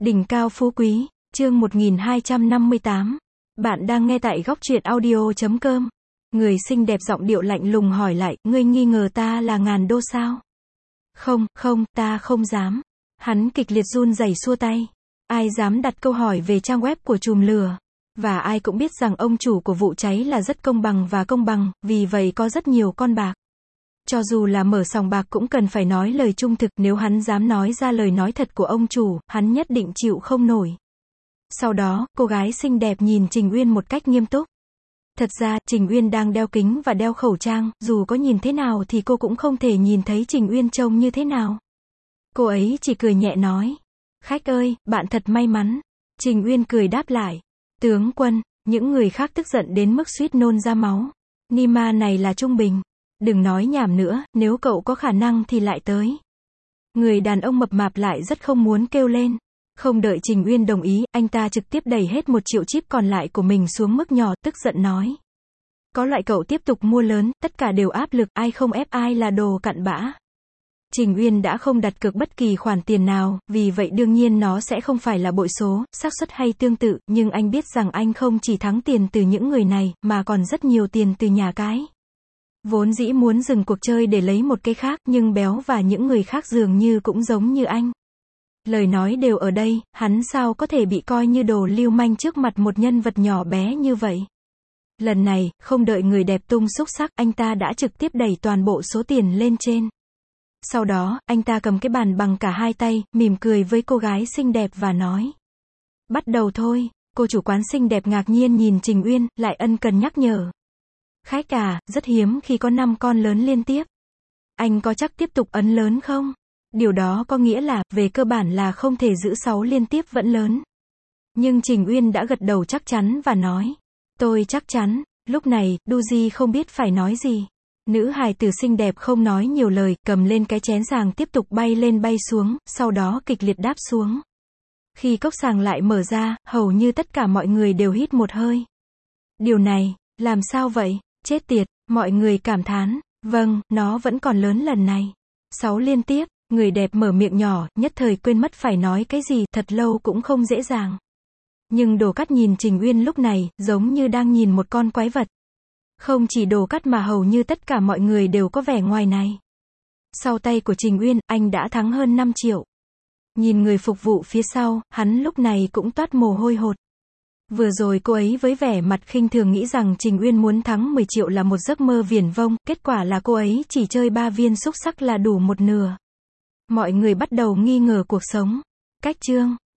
Đỉnh cao phú quý, chương 1258. Bạn đang nghe tại góc truyện audio.com. Người xinh đẹp giọng điệu lạnh lùng hỏi lại, ngươi nghi ngờ ta là ngàn đô sao? Không, ta không dám. Hắn kịch liệt run rẩy xua tay. Ai dám đặt câu hỏi về trang web của trùm lừa? Và ai cũng biết rằng ông chủ của vụ cháy là rất công bằng, vì vậy có rất nhiều con bạc. Cho dù là mở sòng bạc cũng cần phải nói lời trung thực, nếu hắn dám nói ra lời nói thật của ông chủ, hắn nhất định chịu không nổi. Sau đó, cô gái xinh đẹp nhìn Trình Uyên một cách nghiêm túc. Thật ra, Trình Uyên đang đeo kính và đeo khẩu trang, dù có nhìn thế nào thì cô cũng không thể nhìn thấy Trình Uyên trông như thế nào. Cô ấy chỉ cười nhẹ nói. Khách ơi, bạn thật may mắn. Trình Uyên cười đáp lại. Tướng quân, những người khác tức giận đến mức suýt nôn ra máu. Nima này là trung bình. Đừng nói nhảm nữa, nếu cậu có khả năng thì lại tới. Người đàn ông mập mạp lại rất không muốn kêu lên. Không đợi Trình Uyên đồng ý, anh ta trực tiếp đẩy hết 1 triệu chip còn lại của mình xuống mức nhỏ, tức giận nói. Có loại cậu tiếp tục mua lớn, tất cả đều áp lực, ai không ép ai là đồ cặn bã. Trình Uyên đã không đặt cược bất kỳ khoản tiền nào, vì vậy đương nhiên nó sẽ không phải là bội số, xác suất hay tương tự, nhưng anh biết rằng anh không chỉ thắng tiền từ những người này, mà còn rất nhiều tiền từ nhà cái. Vốn dĩ muốn dừng cuộc chơi để lấy một cái khác, nhưng Béo và những người khác dường như cũng giống như anh. Lời nói đều ở đây, hắn sao có thể bị coi như đồ lưu manh trước mặt một nhân vật nhỏ bé như vậy. Lần này, không đợi người đẹp tung xúc sắc, anh ta đã trực tiếp đẩy toàn bộ số tiền lên trên. Sau đó, anh ta cầm cái bàn bằng cả hai tay, mỉm cười với cô gái xinh đẹp và nói. Bắt đầu thôi. Cô chủ quán xinh đẹp ngạc nhiên nhìn Trình Uyên, lại ân cần nhắc nhở. Khách à, rất hiếm khi có 5 con lớn liên tiếp. Anh có chắc tiếp tục ấn lớn không? Điều đó có nghĩa là, về cơ bản là không thể giữ 6 liên tiếp vẫn lớn. Nhưng Trình Uyên đã gật đầu chắc chắn và nói. Tôi chắc chắn. Lúc này, Duji không biết phải nói gì. Nữ hài tử xinh đẹp không nói nhiều lời, cầm lên cái chén sàng tiếp tục bay lên bay xuống, sau đó kịch liệt đáp xuống. Khi cốc sàng lại mở ra, hầu như tất cả mọi người đều hít một hơi. Điều này, làm sao vậy? Chết tiệt, mọi người cảm thán. Vâng, nó vẫn còn lớn lần này. 6 liên tiếp, người đẹp mở miệng nhỏ, nhất thời quên mất phải nói cái gì, thật lâu cũng không dễ dàng. Nhưng Đồ Cắt nhìn Trình Uyên lúc này, giống như đang nhìn một con quái vật. Không chỉ Đồ Cắt mà hầu như tất cả mọi người đều có vẻ ngoài này. Sau tay của Trình Uyên, anh đã thắng hơn 5 triệu. Nhìn người phục vụ phía sau, hắn lúc này cũng toát mồ hôi hột. Vừa rồi cô ấy với vẻ mặt khinh thường nghĩ rằng Trình Uyên muốn thắng 10 triệu là một giấc mơ viển vông, kết quả là cô ấy chỉ chơi 3 viên xúc xắc là đủ một nửa. Mọi người bắt đầu nghi ngờ cuộc sống. Cách chương